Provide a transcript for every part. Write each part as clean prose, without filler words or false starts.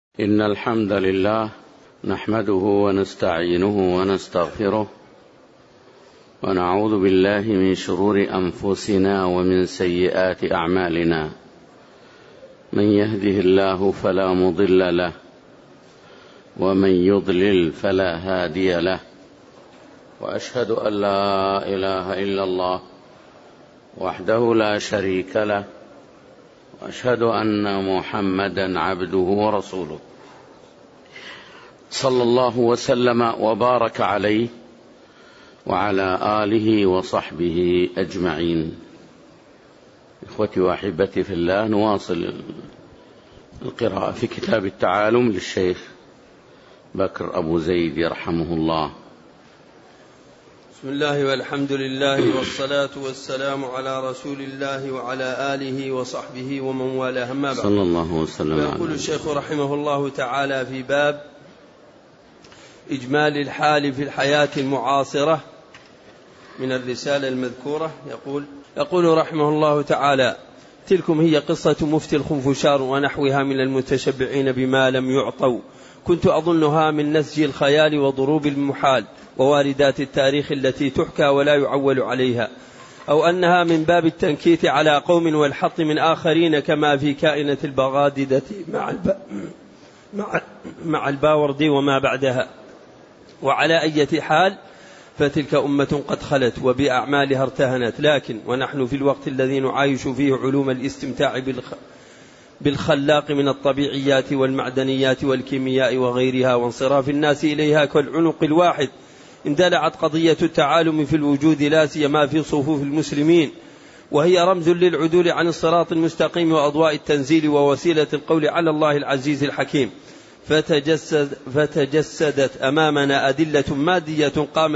إن الحمد لله نحمده ونستعينه ونستغفره ونعوذ بالله من شرور أنفسنا ومن سيئات أعمالنا. من يهده الله فلا مضل له ومن يضلل فلا هادي له، وأشهد أن لا إله إلا الله وحده لا شريك له، وأشهد أن محمدا عبده ورسوله صلى الله وسلم وبارك عليه وعلى آله وصحبه أجمعين. إخوتي وأحبتي في الله، نواصل القراءة في كتاب التعالم للشيخ بكر أبو زيد رحمه الله. بسم الله والحمد لله والصلاة والسلام على رسول الله وعلى آله وصحبه ومن والاه، أما بعد. صلى الله وسلم. يقول الشيخ رحمه الله تعالى في باب إجمال الحال في الحياة المعاصرة من الرسالة المذكورة، يقول رحمه الله تعالى: تلكم هي قصة مفتي الخنفشار ونحوها من المتشبعين بما لم يعطوا، كنت أظنها من نسج الخيال وضروب المحال وواردات التاريخ التي تحكى ولا يعول عليها، أو أنها من باب التنكيت على قوم والحط من آخرين، كما في كائنة البغاددة مع الباوردي وما بعدها. وعلى أي حال فتلك أمة قد خلت وبأعمالها ارتهنت، لكن ونحن في الوقت الذي نعايش فيه علوم الاستمتاع بالخلاق من الطبيعيات والمعدنيات والكيمياء وغيرها، وانصراف الناس إليها كالعنق الواحد، اندلعت قضية التعالم في الوجود، لا سيما في صفوف المسلمين، وهي رمز للعدول عن الصراط المستقيم وأضواء التنزيل ووسيلة القول على الله العزيز الحكيم. فتجسدت أمامنا أدلة مادية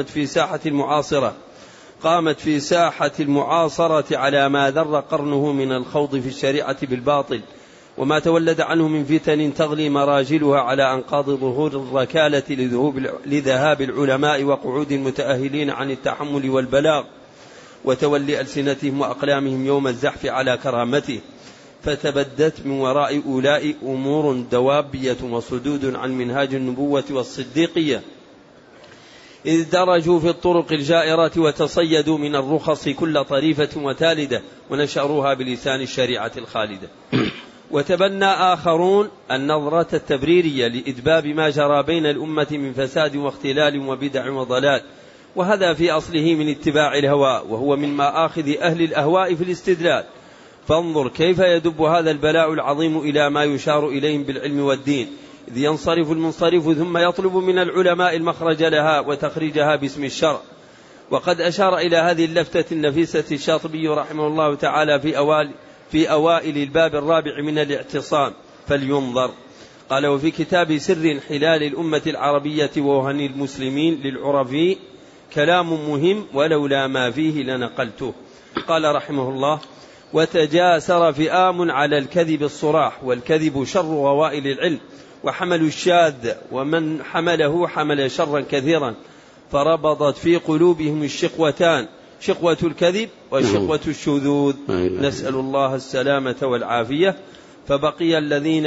قامت في ساحة المعاصرة على ما ذر قرنه من الخوض في الشريعة بالباطل، وما تولد عنه من فتن تغلي مراجلها على أنقاض ظهور الركالة لذهاب العلماء وقعود المتأهلين عن التحمل والبلاغ، وتولي ألسنتهم وأقلامهم يوم الزحف على كرامته. فتبدت من وراء أولاء أمور دوابية وصدود عن منهاج النبوة والصديقية، إذ درجوا في الطرق الجائرة وتصيدوا من الرخص كل طريفة وتالدة، ونشروها بلسان الشريعة الخالدة. وتبنى آخرون النظرة التبريرية لإدباب ما جرى بين الأمة من فساد واختلال وبدع وضلال، وهذا في أصله من اتباع الهوى، وهو من مآخذ أهل الأهواء في الاستدلال. فانظر كيف يدب هذا البلاء العظيم إلى ما يشار إليهم بالعلم والدين، إذ ينصرف المنصرف ثم يطلب من العلماء المخرج لها وتخريجها باسم الشرع. وقد أشار إلى هذه اللفتة النفيسة الشاطبي رحمه الله تعالى في أوائل الباب الرابع من الاعتصام، فلينظر. قال: وفي كتاب سر حلال الأمة العربية ووهن المسلمين للعرفي كلام مهم، ولولا ما فيه لنقلته. قال رحمه الله: وتجاسر فئام على الكذب الصراح، والكذب شر غوائل العلم، وحملوا الشاذ، ومن حمله حمل شرا كثيرا، فربضت في قلوبهم الشقوتان، شقوة الكذب وشقوة الشذوذ، نسأل الله السلامة والعافية. فبقي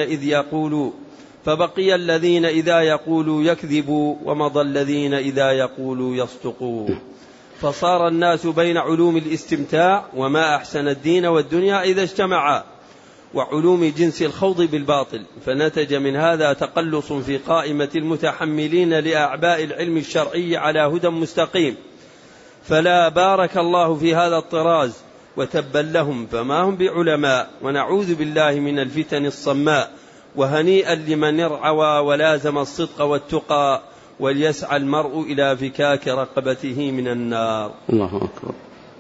الذين إذا يقولوا يكذبوا، ومضى الذين إذا يقولوا يصدقوا. فصار الناس بين علوم الاستمتاع وما أحسن الدين والدنيا إذا اجتمعا، وعلوم جنس الخوض بالباطل، فنتج من هذا تقلص في قائمة المتحملين لأعباء العلم الشرعي على هدى مستقيم. فلا بارك الله في هذا الطراز، وتبا لهم فما هم بعلماء، ونعوذ بالله من الفتن الصماء. وهنيئا لمن ارعوى ولازم الصدق والتقى، وليسعى المرء إلى فكاك رقبته من النار. الله أكبر.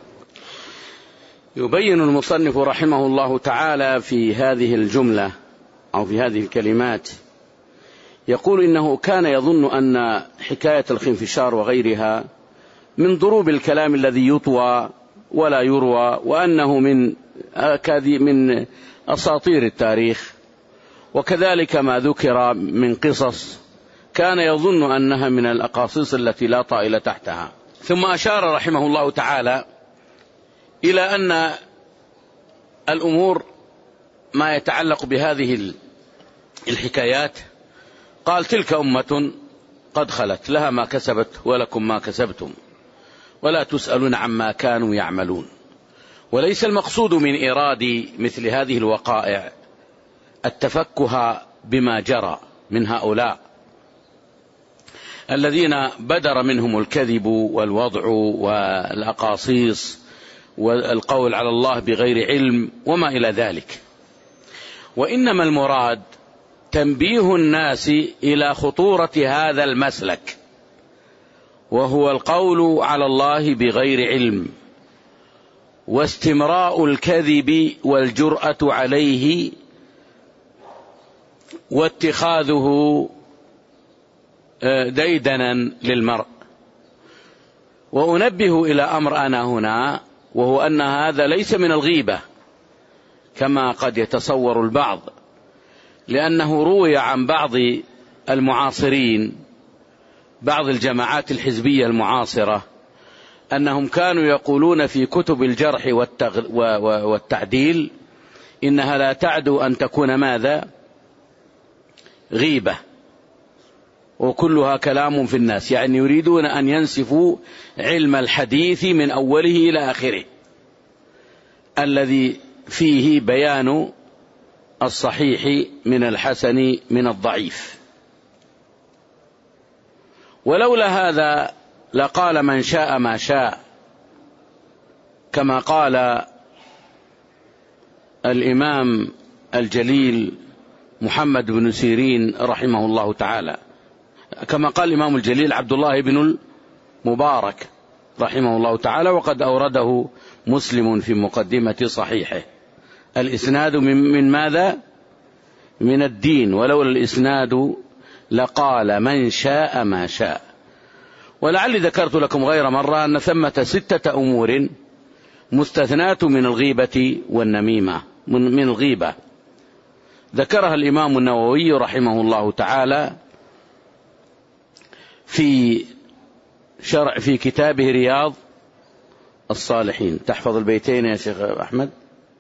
يبين المصنف رحمه الله تعالى في هذه الجملة أو في هذه الكلمات، يقول إنه كان يظن أن حكاية الخنفشار وغيرها من ضروب الكلام الذي يطوى ولا يروى، وأنه من أساطير التاريخ، وكذلك ما ذكر من قصص كان يظن أنها من الأقاصيص التي لا طائل تحتها. ثم أشار رحمه الله تعالى إلى أن الأمور ما يتعلق بهذه الحكايات قال تلك أمة قد خلت لها ما كسبت ولكم ما كسبتم ولا تسألون عما كانوا يعملون. وليس المقصود من إيراد مثل هذه الوقائع التفكه بما جرى من هؤلاء الذين بدر منهم الكذب والوضع والأقاصيص والقول على الله بغير علم وما إلى ذلك، وإنما المراد تنبيه الناس إلى خطورة هذا المسلك، وهو القول على الله بغير علم واستمراء الكذب والجرأة عليه واتخاذه ديدنا للمرء. وأنبه إلى أمر أنا هنا، وهو أن هذا ليس من الغيبة كما قد يتصور البعض، لأنه روي عن بعض المعاصرين بعض الجماعات الحزبية المعاصرة أنهم كانوا يقولون في كتب الجرح والتعديل إنها لا تعدو أن تكون ماذا؟ غيبة، وكلها كلام في الناس، يعني يريدون أن ينسفوا علم الحديث من أوله إلى آخره الذي فيه بيان الصحيح من الحسن من الضعيف. ولولا هذا لقال من شاء ما شاء، كما قال الإمام الجليل محمد بن سيرين رحمه الله تعالى، كما قال الإمام الجليل عبد الله بن المبارك رحمه الله تعالى، وقد أورده مسلم في مقدمة صحيحه: الإسناد من ماذا؟ من الدين، ولولا الإسناد لقال من شاء ما شاء. ولعلي ذكرت لكم غير مرة أن ثمة 6 أمور مستثنات من الغيبة والنميمة، من الغيبة، ذكرها الإمام النووي رحمه الله تعالى في كتابه رياض الصالحين. تحفظ البيتين يا شيخ أحمد؟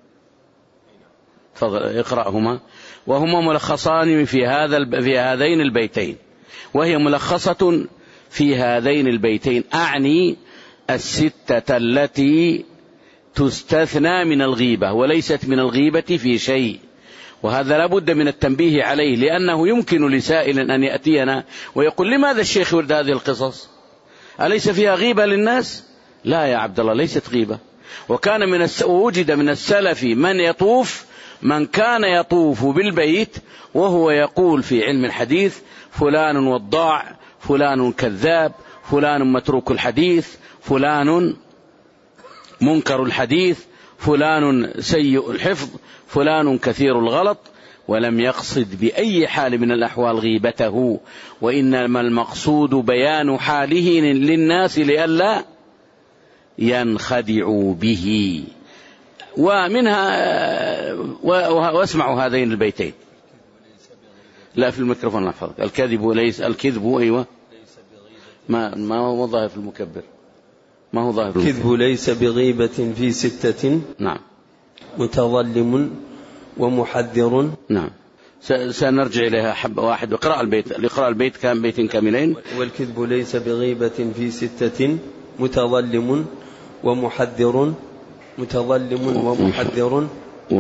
تفضل اقرأهما، وهما ملخصان في هذين البيتين، وهي ملخصة في هذين البيتين، أعني 6 التي تستثنى من الغيبة وليست من الغيبة في شيء. وهذا لا بد من التنبيه عليه، لأنه يمكن لسائل أن يأتينا ويقول لماذا الشيخ يورد هذه القصص؟ أليس فيها غيبة للناس؟ لا يا عبد الله، ليست غيبة. وكان وجد من السلف من كان يطوف بالبيت وهو يقول في علم الحديث فلان وضاع، فلان كذاب، فلان متروك الحديث، فلان منكر الحديث، فلان سيء الحفظ، فلان كثير الغلط، ولم يقصد بأي حال من الأحوال غيبته، وإنما المقصود بيان حاله للناس لئلا ينخدعوا به. ومنها واسمعوا هذين البيتين. لا في الميكروفون نحفظ. الكذب أيوة ما هو ظاهر في المكبر، ما هو ظاهر. الكذب ليس بغيبة في 6. نعم. متظلم ومحذر. نعم. سنرجع إليها حبة واحد. اقرأ البيت كان بيتين كاملين. والكذب ليس بغيبة في 6: متظلم ومحذر، متظلم ومحذر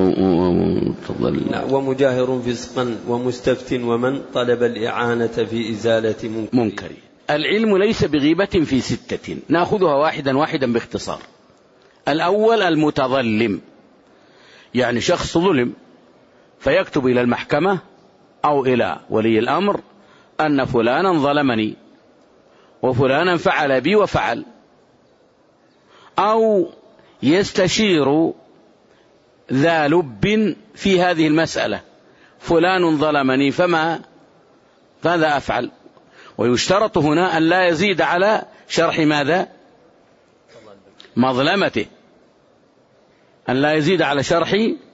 ومجاهر فسقا ومستفت ومن طلب الإعانة في إزالة منكر. العلم ليس بغيبة في 6، نأخذها واحدا واحدا باختصار. الأول المتظلم، يعني شخص ظلم فيكتب إلى المحكمة أو إلى ولي الأمر أن فلانا ظلمني وفلانا فعل بي وفعل، أو يستشير ذا لب في هذه المسألة، فلان ظلمني فماذا أفعل؟ ويشترط هنا أن لا يزيد على شرح ماذا؟ مظلمته، أن لا يزيد على شرح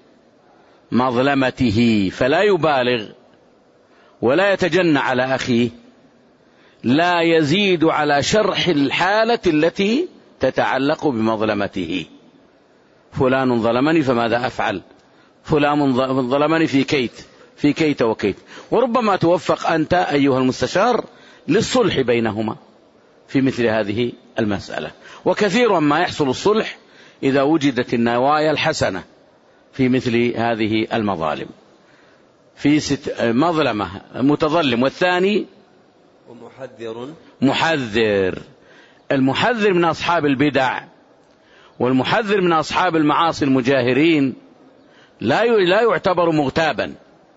مظلمته، فلا يبالغ ولا يتجنى على أخيه، لا يزيد على شرح الحالة التي تتعلق بمظلمته. فلان ظلمني فماذا أفعل؟ فلان ظلمني في كيت في كيت وكيت. وربما توفق أنت أيها المستشار للصلح بينهما في مثل هذه المسألة. وكثيرا ما يحصل الصلح إذا وجدت النوايا الحسنة في مثل هذه المظالم. في مظلمة متظلم، والثاني محذر. المحذر من أصحاب البدع والمحذر من أصحاب المعاصي المجاهرين لا يعتبر مغتابا،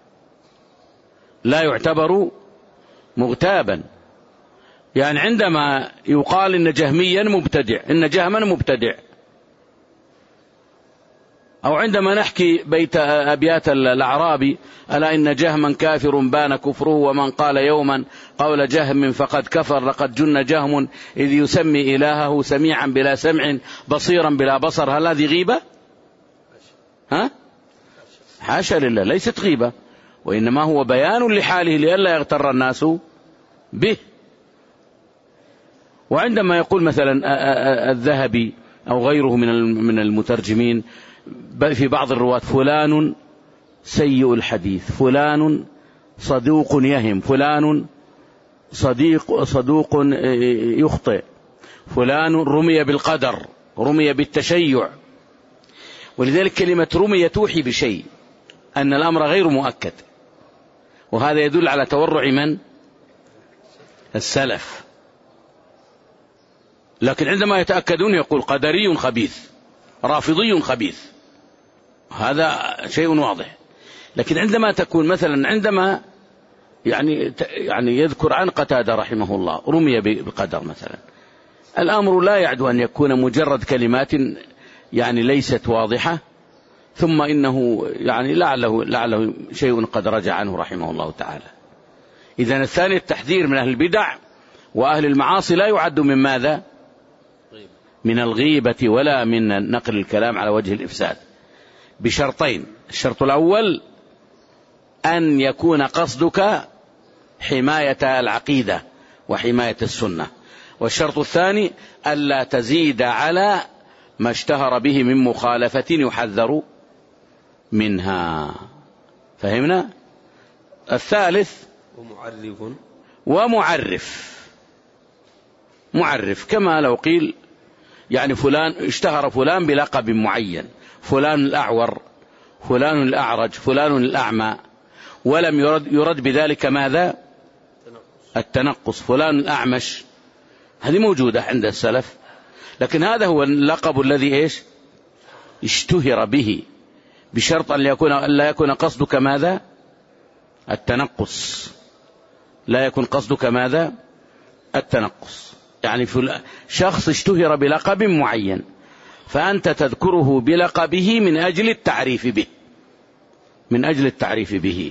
لا يعتبر مغتابا. يعني عندما يقال إن جهميا مبتدع، إن جهما مبتدع، أو عندما نحكي أبيات الأعرابي: ألا إن جهما كافر بان كفره، ومن قال يوما قول جهم فقد كفر، لقد جن جهم إذ يسمي إلهه سميعا بلا سمع بصيرا بلا بصر. هل هذه غيبة؟ حاشا لله، ليست غيبة، وإنما هو بيان لحاله لئلا يغتر الناس به. وعندما يقول مثلا الذهبي أو غيره من المترجمين في بعض الرواة: فلان سيء الحديث، فلان صدوق يهم، فلان صدوق يخطئ، فلان رمي بالقدر، رمي بالتشيع. ولذلك كلمة رمي توحي بشيء، أن الأمر غير مؤكد، وهذا يدل على تورع من؟ السلف. لكن عندما يتأكدون يقول قدري خبيث، رافضي خبيث، هذا شيء واضح. لكن عندما تكون مثلا عندما يعني يذكر عن قتادة رحمه الله رمي بالقدر مثلا، الأمر لا يعدو أن يكون مجرد كلمات يعني ليست واضحة، ثم إنه يعني لعله شيء قد رجع عنه رحمه الله تعالى. إذن الثاني التحذير من أهل البدع وأهل المعاصي لا يعد من ماذا؟ من الغيبة ولا من نقل الكلام على وجه الإفساد، بشرطين: الشرط الأول أن يكون قصدك حماية العقيدة وحماية السنة، والشرط الثاني ألا تزيد على ما اشتهر به من مخالفة يحذر منها. فهمنا؟ الثالث ومعرف، كما لو قيل يعني فلان اشتهر فلان بلقب معين، فلان الأعور، فلان الأعرج، فلان الأعمى، ولم يرد بذلك ماذا؟ التنقص. فلان الأعمش، هذه موجودة عند السلف، لكن هذا هو اللقب الذي اشتهر به، بشرط أن لا يكون قصدك ماذا؟ التنقص، لا يكون قصدك ماذا؟ التنقص. يعني شخص اشتهر بلقب معين، فأنت تذكره بلقبه من أجل التعريف به، من أجل التعريف به،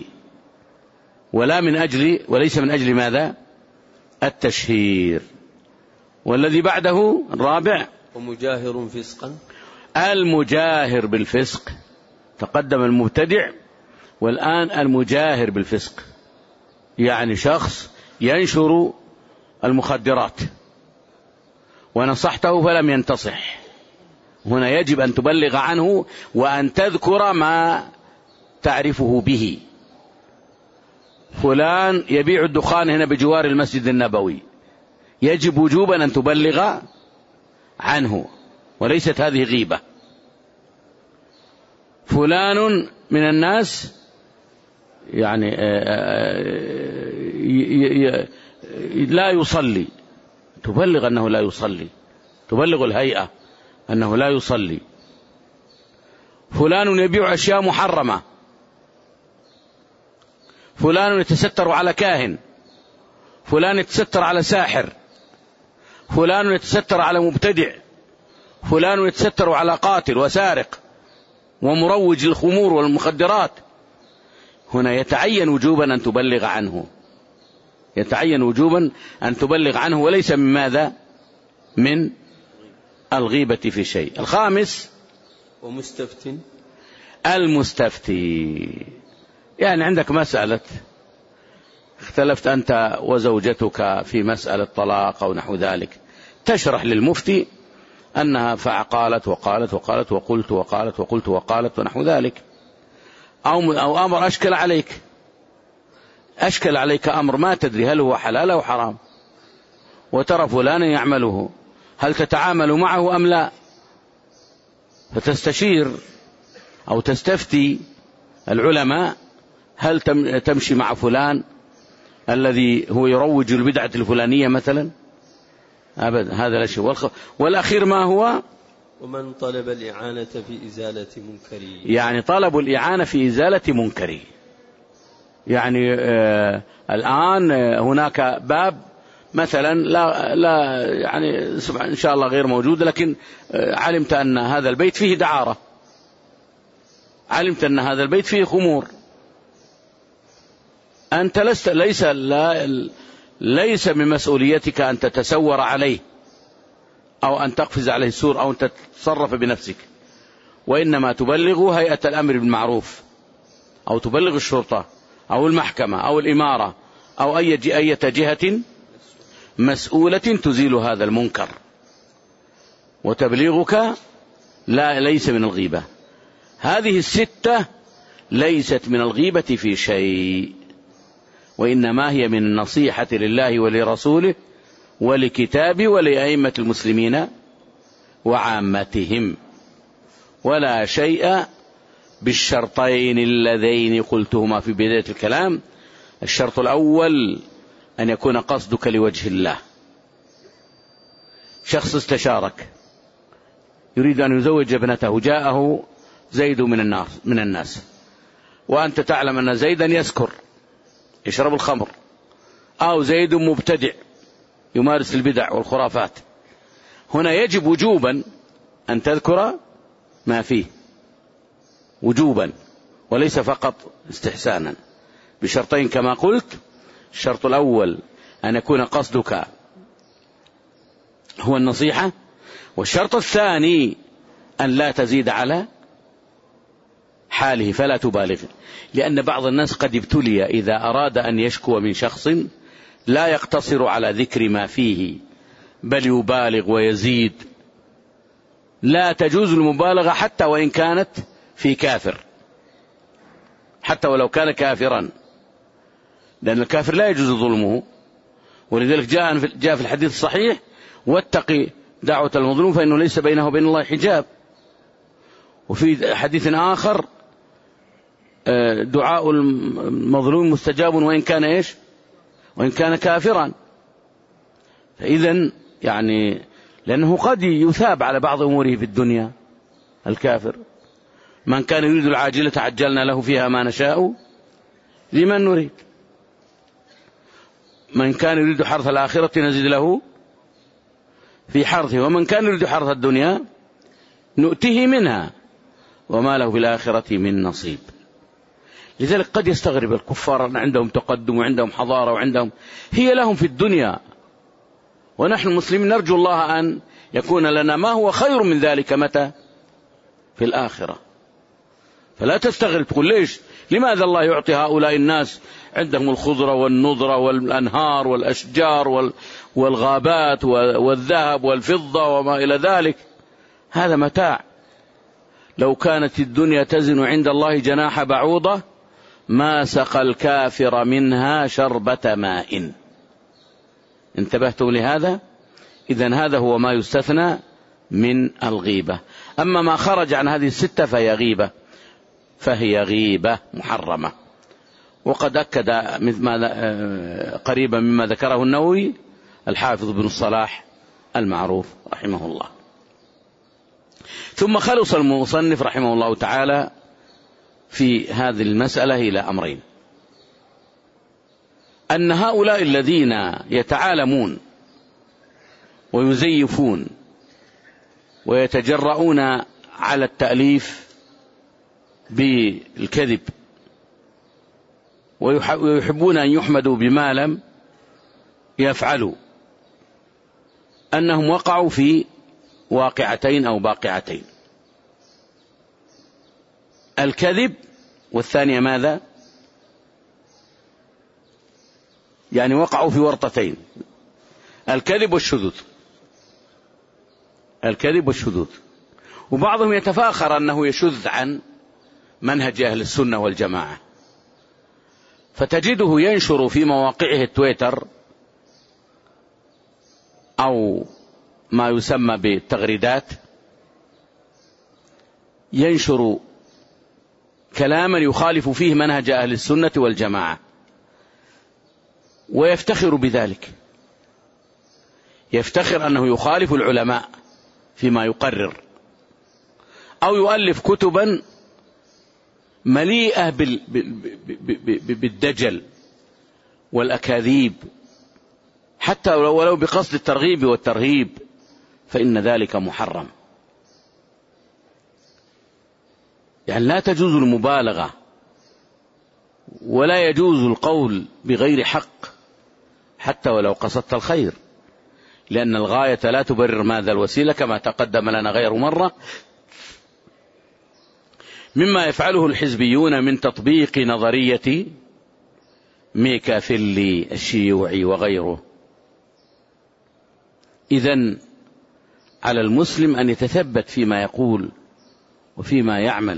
وليس من أجل ماذا؟ التشهير. والذي بعده الرابع: ومجاهر فسقا. المجاهر بالفسق، تقدم المبتدع والآن المجاهر بالفسق، يعني شخص ينشر المخدرات ونصحته فلم ينتصح، هنا يجب أن تبلغ عنه وأن تذكر ما تعرفه به. فلان يبيع الدخان هنا بجوار المسجد النبوي، يجب وجوبا أن تبلغ عنه، وليست هذه غيبة. فلان من الناس يعني لا يصلي، تبلغ أنه لا يصلي، تبلغ الهيئة أنه لا يصلي. فلان يبيع أشياء محرمة، فلان يتستر على كاهن، فلان يتستر على ساحر، فلان يتستر على مبتدع، فلان يتستر على قاتل وسارق ومروج للخمور والمخدرات. هنا يتعين وجوبا أن تبلغ عنه، يتعين وجوبا أن تبلغ عنه، وليس من ماذا؟ من الغيبة في شيء. الخامس: المستفتي، يعني عندك مسألة اختلفت أنت وزوجتك في مسألة طلاق أو نحو ذلك، تشرح للمفتي أنها فقالت وقالت وقالت وقلت وقالت وقلت وقالت ونحو ذلك، أو أمر أشكل عليك أشكل عليك أمر ما تدري هل هو حلال أو حرام، وترى فلانا يعمله، هل تتعامل معه أم لا؟ فتستشير أو تستفتي العلماء، هل تمشي مع فلان الذي هو يروج البدعة الفلانية مثلا؟ أبدا، هذا لا شيء. والأخير ما هو؟ ومن طلب الإعانة في إزالة منكره، يعني طلب الإعانة في إزالة منكره. يعني الآن هناك باب مثلا لا يعني إن شاء الله غير موجود، لكن علمت أن هذا البيت فيه دعارة، علمت أن هذا البيت فيه خمور، أنت ليس من مسؤوليتك أن تتسور عليه أو أن تقفز عليه السور أو أن تتصرف بنفسك، وإنما تبلغ هيئة الأمر بالمعروف، أو تبلغ الشرطة أو المحكمة أو الإمارة أو أي جهة مسؤولة تزيل هذا المنكر. وتبليغك ليس من الغيبة. هذه الستة ليست من الغيبة في شيء، وإنما هي من النصيحة لله ولرسوله ولكتابه ولأئمة المسلمين وعامتهم، ولا شيء بالشرطين اللذين قلتهما في بداية الكلام. الشرط الأول أن يكون قصدك لوجه الله. شخص استشارك يريد أن يزوج ابنته، جاءه زيد من الناس، وأنت تعلم أن زيدا يسكر يشرب الخمر، أو زيد مبتدع يمارس البدع والخرافات. هنا يجب وجوبا أن تذكر ما فيه وجوبا، وليس فقط استحسانا، بشرطين كما قلت. الشرط الأول أن يكون قصدك هو النصيحة، والشرط الثاني أن لا تزيد على حاله فلا تبالغ، لأن بعض الناس قد ابتلي إذا أراد أن يشكو من شخص لا يقتصر على ذكر ما فيه بل يبالغ ويزيد. لا تجوز المبالغة حتى وإن كانت في كافر، حتى ولو كان كافرا، لأن الكافر لا يجوز ظلمه. ولذلك جاء في الحديث الصحيح: واتقي دعوة المظلوم فإنه ليس بينه وبين الله حجاب. وفي حديث آخر: دعاء المظلوم مستجاب وإن كان إيش؟ وإن كان كافرا. فإذن يعني لأنه قد يثاب على بعض أموره في الدنيا الكافر. من كان يريد العاجلة عجلنا له فيها ما نشاء لمن نريد، من كان يريد حرث الآخرة نزيد له في حرثه، ومن كان يريد حرث الدنيا نؤته منها وما له في الآخرة من نصيب. لذلك قد يستغرب الكفار أن عندهم تقدم وعندهم حضارة وعندهم، هي لهم في الدنيا، ونحن المسلمين نرجو الله أن يكون لنا ما هو خير من ذلك متى؟ في الآخرة. فلا تستغرب تقول ليش؟ لماذا الله يعطي هؤلاء الناس عندهم الخضرة والنضرة والأنهار والأشجار والغابات والذهب والفضة وما إلى ذلك؟ هذا متاع. لو كانت الدنيا تزن عند الله جناح بعوضة ما سقى الكافر منها شربة ماء. انتبهتم لهذا؟ إذن هذا هو ما يستثنى من الغيبة. أما ما خرج عن هذه الستة فهي غيبة محرمة. وقد أكد قريبا مما ذكره النووي الحافظ بن الصلاح المعروف رحمه الله. ثم خلص المصنف رحمه الله تعالى في هذه المسألة إلى أمرين: أن هؤلاء الذين يتعالمون ويزيفون ويتجرؤون على التأليف بالكذب ويحبون أن يحمدوا بما لم يفعلوا، أنهم وقعوا في واقعتين أو باقعتين: الكذب، والثانية ماذا؟ يعني وقعوا في ورطتين: الكذب والشذوذ. الكذب والشذوذ. وبعضهم يتفاخر أنه يشذ عن منهج أهل السنة والجماعة، فتجده ينشر في مواقعه التويتر أو ما يسمى بالتغريدات، ينشر كلاما يخالف فيه منهج أهل السنة والجماعة ويفتخر بذلك، يفتخر أنه يخالف العلماء فيما يقرر، أو يؤلف كتبا مليئة بالدجل والأكاذيب حتى ولو بقصد الترغيب والترهيب، فإن ذلك محرم. يعني لا تجوز المبالغة ولا يجوز القول بغير حق حتى ولو قصدت الخير، لأن الغاية لا تبرر ماذا الوسيلة، كما تقدم لنا غير مرة. مما يفعله الحزبيون من تطبيق نظرية ميكافيلي الشيوعي وغيره. إذن على المسلم أن يتثبت فيما يقول وفيما يعمل.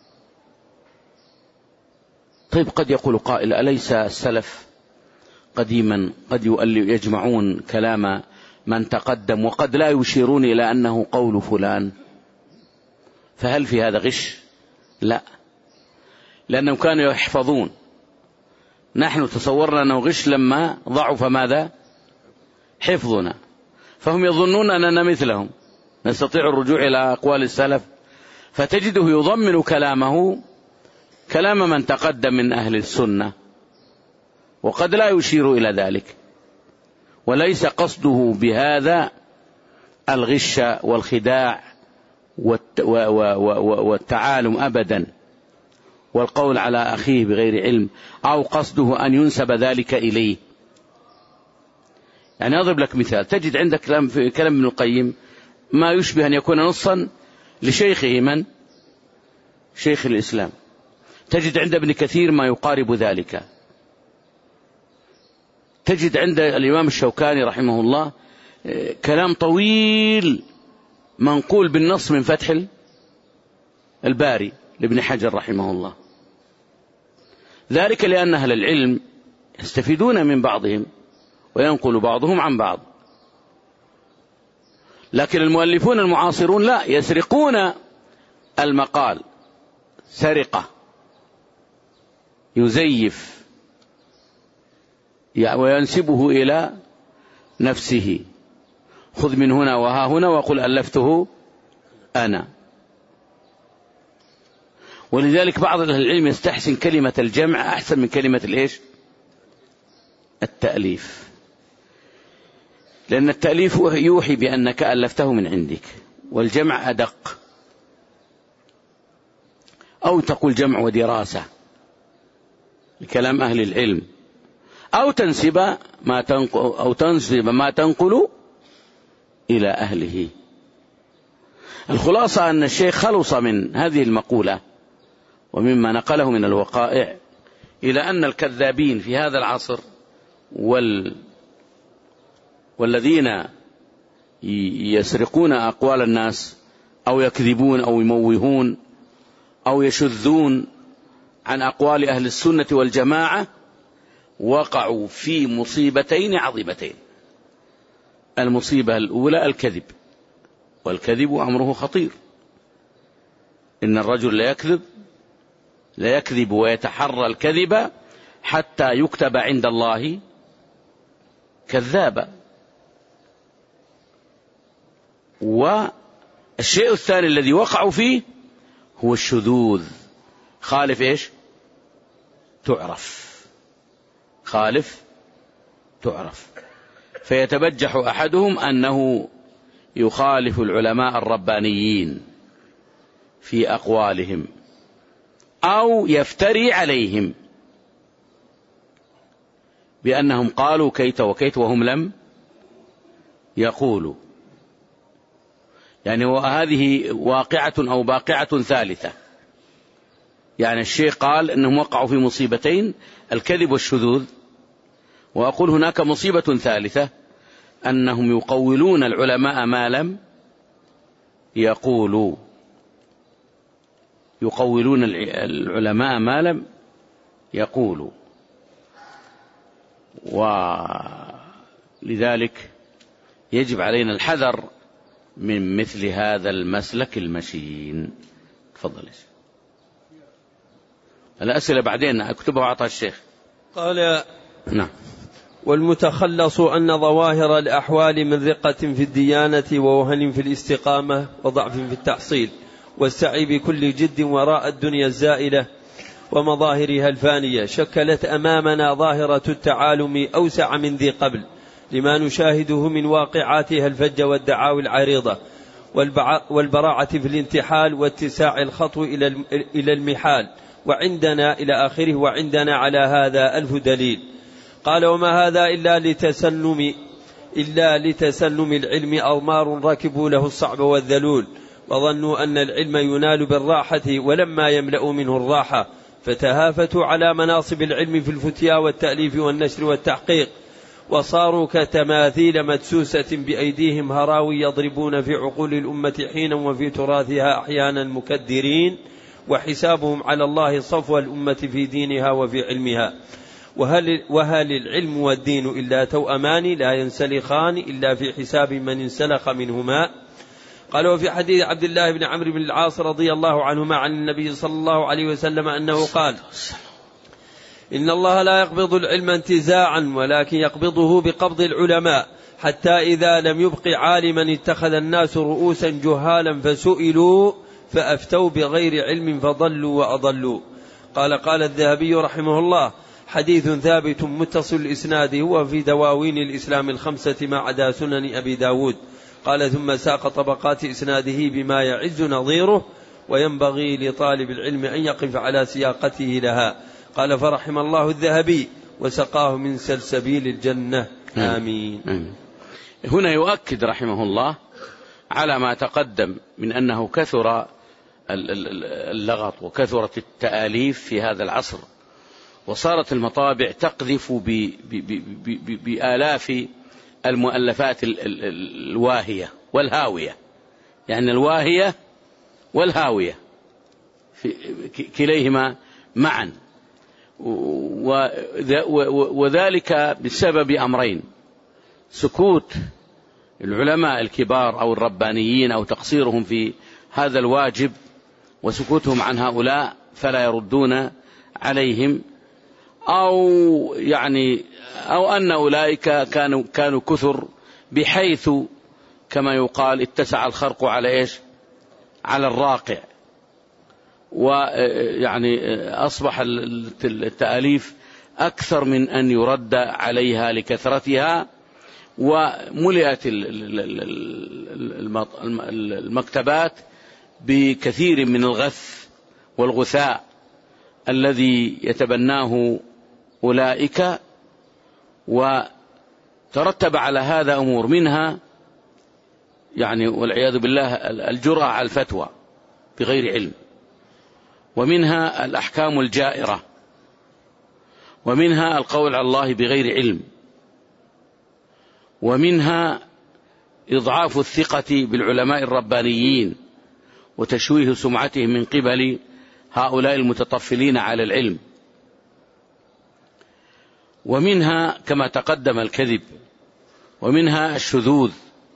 طيب قد يقول قائل: أليس السلف قديما قد يجمعون كلام من تقدم وقد لا يشيرون إلى أنه قول فلان، فهل في هذا غش؟ لا، لأنهم كانوا يحفظون. نحن تصورنا أنه غش لما ضعف ماذا؟ حفظنا، فهم يظنون أننا مثلهم نستطيع الرجوع إلى أقوال السلف، فتجده يضمن كلامه كلام من تقدم من أهل السنة وقد لا يشير إلى ذلك، وليس قصده بهذا الغش والخداع والتعالم أبدا، والقول على أخيه بغير علم، أو قصده أن ينسب ذلك إليه. يعني أضرب لك مثال: تجد عندك كلام ابن القيم ما يشبه أن يكون نصا لشيخه، من؟ شيخ الإسلام. تجد عند ابن كثير ما يقارب ذلك. تجد عند الإمام الشوكاني رحمه الله كلام طويل منقول بالنص من فتح الباري لابن حجر رحمه الله. ذلك لأن أهل العلم يستفيدون من بعضهم وينقل بعضهم عن بعض، لكن المؤلفون المعاصرون لا، يسرقون المقال سرقة، يزيف وينسبه إلى نفسه: خذ من هنا وها هنا وقل ألفته أنا. ولذلك بعض أهل العلم يستحسن كلمة الجمع أحسن من كلمة الإيش؟ التأليف، لأن التأليف يوحي بأنك ألفته من عندك، والجمع أدق. أو تقول جمع ودراسة لكلام أهل العلم، أو تنسب ما تنقل إلى أهله. الخلاصة أن الشيخ خلص من هذه المقولة ومما نقله من الوقائع إلى أن الكذابين في هذا العصر والذين يسرقون أقوال الناس أو يكذبون أو يموهون أو يشذون عن أقوال أهل السنة والجماعة وقعوا في مصيبتين عظيمتين. المصيبة الأولى الكذب، والكذب أمره خطير. إن الرجل لا يكذب ويتحرى الكذب حتى يكتب عند الله كذابا. والشيء الثاني الذي وقعوا فيه هو الشذوذ. خالف إيش؟ تعرف. خالف تعرف. فيتبجح أحدهم أنه يخالف العلماء الربانيين في أقوالهم أو يفتري عليهم بأنهم قالوا كيت وكيت وهم لم يقولوا. يعني وهذه واقعة أو باقعة ثالثة. يعني الشيخ قال أنهم وقعوا في مصيبتين: الكذب والشذوذ. وأقول هناك مصيبة ثالثة، أنهم يقولون العلماء ما لم يقولوا. يقولون العلماء ما لم يقولوا. ولذلك يجب علينا الحذر من مثل هذا المسلك المشين. تفضل. الأسئلة بعدين أكتبها وأعطى الشيخ. قال: نعم. والمتخلص أن ظواهر الأحوال من رقة في الديانة ووهن في الاستقامة وضعف في التحصيل والسعي بكل جد وراء الدنيا الزائلة ومظاهرها الفانية شكلت أمامنا ظاهرة التعالم أوسع من ذي قبل لما نشاهده من واقعاتها الفجة والدعاوي العريضة والبراعة في الانتحال واتساع الخطو إلى المحال وعندنا إلى آخره. وعندنا على هذا 1000 دليل. قال: وما هذا إلا لتسنم العلم أضمار ركبوا له الصعب والذلول وظنوا أن العلم ينال بالراحة ولما يملأ منه الراحة فتهافتوا على مناصب العلم في الفتيا والتأليف والنشر والتحقيق وصاروا كتماثيل مدسوسة بأيديهم هراوي يضربون في عقول الأمة حينا وفي تراثها أحيانا مكدرين وحسابهم على الله صفو الأمة في دينها وفي علمها. وهل العلم والدين إلا توأمان لا ينسلخان إلا في حساب من انسلخ منهما. قال: وفي حديث عبد الله بن عمرو بن العاص رضي الله عنهما عن النبي صلى الله عليه وسلم أنه قال: إن الله لا يقبض العلم انتزاعا ولكن يقبضه بقبض العلماء حتى إذا لم يبق عالما اتخذ الناس رؤوسا جهالا فسئلوا فأفتوا بغير علم فضلوا وأضلوا. قال الذهبي رحمه الله: حديث ثابت متصل الإسناد هو في دواوين الإسلام 5 ما عدا سنن أبي داود. قال: ثم ساق طبقات إسناده بما يعز نظيره وينبغي لطالب العلم أن يقف على سياقته لها. قال: فرحم الله الذهبي وسقاه من سلسبيل الجنة. آمين. هنا يؤكد رحمه الله على ما تقدم من أنه كثر اللغط وكثرت التآليف في هذا العصر وصارت المطابع تقذف بآلاف المؤلفات الواهية والهاوية، يعني الواهية والهاوية كليهما معا، وذلك بسبب أمرين: سكوت العلماء الكبار أو الربانيين أو تقصيرهم في هذا الواجب وسكوتهم عن هؤلاء فلا يردون عليهم، أو أن أولئك كانوا كثر بحيث كما يقال اتسع الخرق على على الراقع، أصبح التأليف أكثر من أن يرد عليها لكثرتها، وملئت المكتبات بكثير من الغث والغثاء الذي يتبناه أولئك، وترتب على هذا أمور منها والعياذ بالله الجرأة على الفتوى بغير علم، ومنها الأحكام الجائرة، ومنها القول على الله بغير علم، ومنها إضعاف الثقة بالعلماء الربانيين وتشويه سمعتهم من قبل هؤلاء المتطفلين على العلم، ومنها كما تقدم الكذب، ومنها الشذوذ،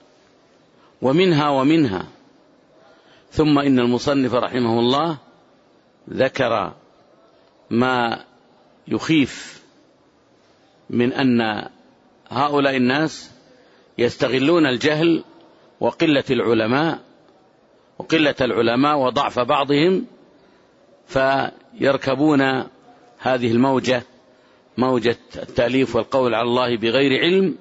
ومنها. ثم إن المصنف رحمه الله ذكر ما يخيف من أن هؤلاء الناس يستغلون الجهل وقلة العلماء وضعف بعضهم، فيركبون هذه الموجة، موجة التأليف والقول على الله بغير علم،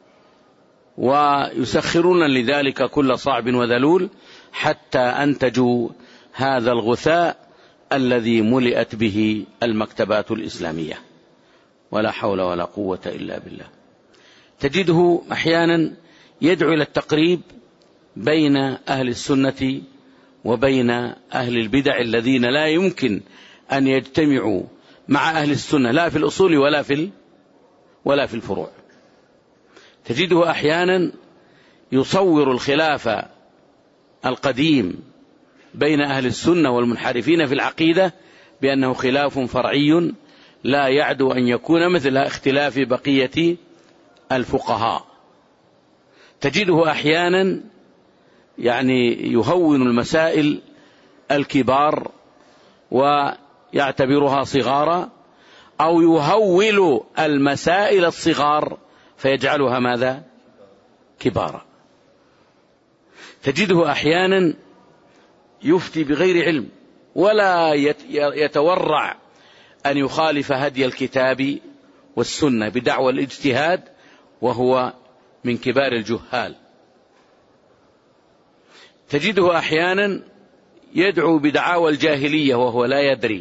ويسخرون لذلك كل صعب وذلول حتى أنتجوا هذا الغثاء الذي ملئت به المكتبات الإسلامية، ولا حول ولا قوة إلا بالله. تجده أحيانا يدعو إلى التقريب بين أهل السنة وبين أهل البدع الذين لا يمكن أن يجتمعوا مع أهل السنة لا في الأصول ولا في الفروع. تجده أحيانا يصور الخلاف القديم بين أهل السنة والمنحرفين في العقيدة بأنه خلاف فرعي لا يعدو أن يكون مثل اختلاف بقية الفقهاء. تجده أحيانا يعني يهون المسائل الكبار ويعتبرها صغارا، أو يهول المسائل الصغار فيجعلها ماذا؟ كبارا. تجده أحيانا يفتي بغير علم ولا يتورع أن يخالف هدي الكتاب والسنة بدعوى الاجتهاد، وهو من كبار الجهال. تجده أحيانا يدعو بدعاوى الجاهلية وهو لا يدري،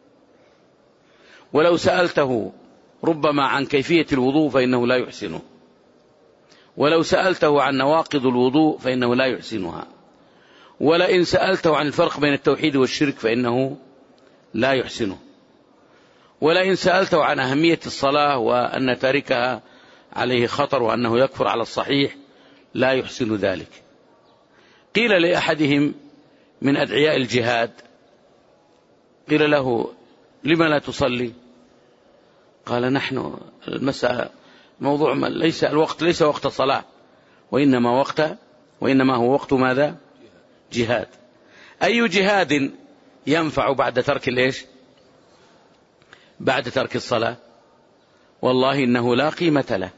ولو سألته ربما عن كيفية الوضوء فإنه لا يحسنه، ولو سألته عن نواقض الوضوء فإنه لا يحسنها، ولئن سألته عن الفرق بين التوحيد والشرك فإنه لا يحسنه، ولئن سألته عن أهمية الصلاة وأن تاركها عليه خطر وأنه يكفر على الصحيح لا يحسن ذلك. قيل لأحدهم من أدعياء الجهاد، قيل له: لما لا تصلي؟ قال: نحن المسألة موضوع ليس الوقت، ليس وقت صلاة، وإنما هو وقت ماذا؟ جهاد. أي جهاد ينفع بعد ترك الإيش؟ بعد ترك الصلاة؟ والله إنه لا قيمة له،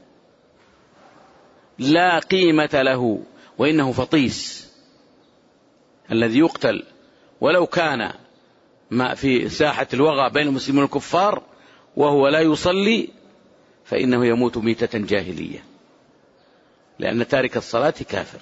لا قيمة له، وإنه فطيس الذي يقتل ولو كان ما في ساحة الوغى بين المسلمين والكفار وهو لا يصلي، فإنه يموت ميتة جاهلية، لأن تارك الصلاة كافر.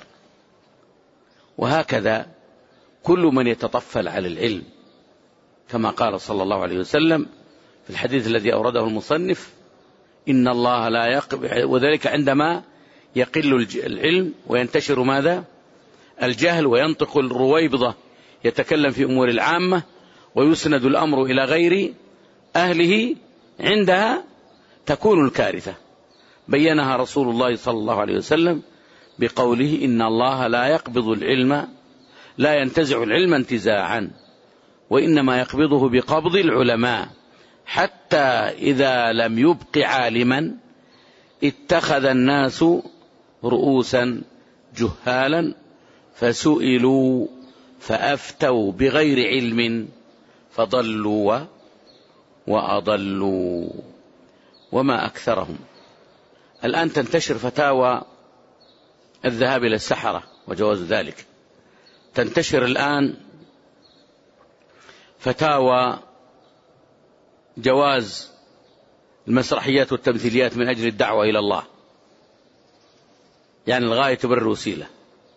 وهكذا كل من يتطفل على العلم، كما قال صلى الله عليه وسلم في الحديث الذي أورده المصنف: إن الله لا يقبل، وذلك عندما يقل العلم وينتشر ماذا؟ الجهل، وينطق الرويبضة يتكلم في أمور العامة ويسند الأمر إلى غير أهله، عندها تكون الكارثة. بينها رسول الله صلى الله عليه وسلم بقوله: إن الله لا يقبض العلم، لا ينتزع العلم انتزاعا، وإنما يقبضه بقبض العلماء، حتى إذا لم يبق عالما اتخذ الناس رؤوسا جهالا فسئلوا فأفتوا بغير علم فضلوا وأضلوا. وما أكثرهم. الآن تنتشر فتاوى الذهاب إلى السحرة وجواز ذلك، تنتشر الآن فتاوى جواز المسرحيات والتمثيليات من أجل الدعوة إلى الله، يعني الغاية تبرر الوسيلة.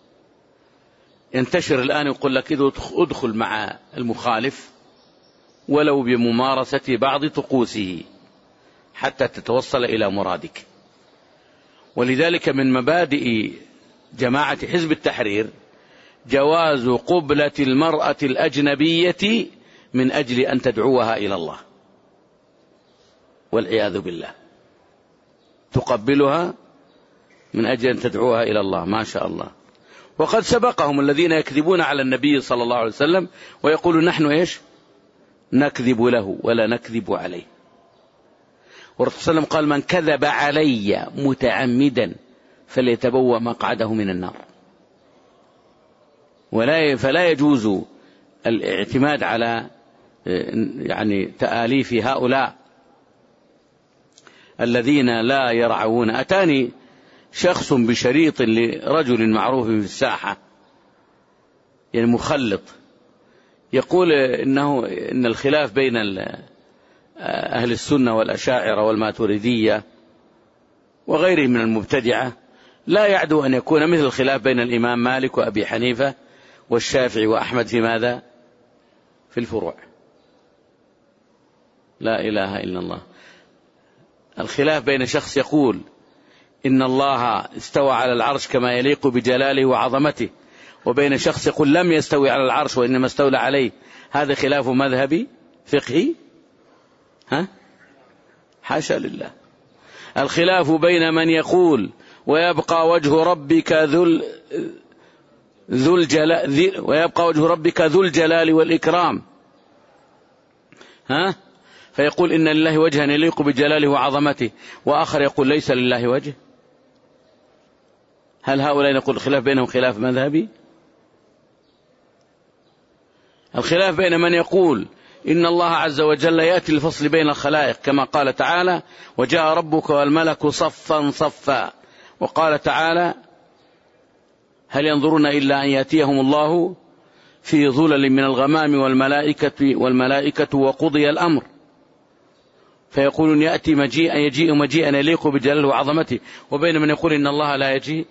ينتشر الآن يقول لك: إذا ادخل مع المخالف ولو بممارسة بعض طقوسه حتى تتوصل إلى مرادك. ولذلك من مبادئ جماعة حزب التحرير جواز قبلة المرأة الأجنبية من أجل أن تدعوها إلى الله، والعياذ بالله، تقبلها من أجل أن تدعوها إلى الله. ما شاء الله. وقد سبقهم الذين يكذبون على النبي صلى الله عليه وسلم ويقولون: نحن إيش؟ نكذب له ولا نكذب عليه. والرسول صلى الله عليه وسلم قال: من كذب علي متعمدا فليتبوأ مقعده من النار. فلا يجوز الاعتماد على يعني تآليف هؤلاء الذين لا يرعون. أتاني شخص بشريط لرجل معروف في الساحة، يعني مخلط، يقول إن الخلاف بين أهل السنة والأشاعرة والماتريدية وغيرهم من المبتدعة لا يعدو أن يكون مثل الخلاف بين الإمام مالك وأبي حنيفة والشافعي وأحمد في ماذا؟ في الفروع. لا إله إلا الله. الخلاف بين شخص يقول إن الله استوى على العرش كما يليق بجلاله وعظمته، وبين شخص يقول لم يستوي على العرش وإنما استولى عليه، هذا خلاف مذهبي فقهي؟ حاشا لله. الخلاف بين من يقول ويبقى وجه ربك ذو الجلال والإكرام، فيقول إن لله وجها يليق بجلاله وعظمته، وآخر يقول ليس لله وجه؟ هل هؤلاء نقول الخلاف بينهم خلاف مذهبي؟ الخلاف بين من يقول إن الله عز وجل يأتي للفصل بين الخلائق كما قال تعالى وجاء ربك والملك صفا صفا، وقال تعالى هل ينظرون إلا أن يأتيهم الله في ظلل من الغمام والملائكة وقضي الأمر، فيقولون يأتي يجيء مجيئا يليق بجلاله وعظمته، وبين من يقول إن الله لا يجيء،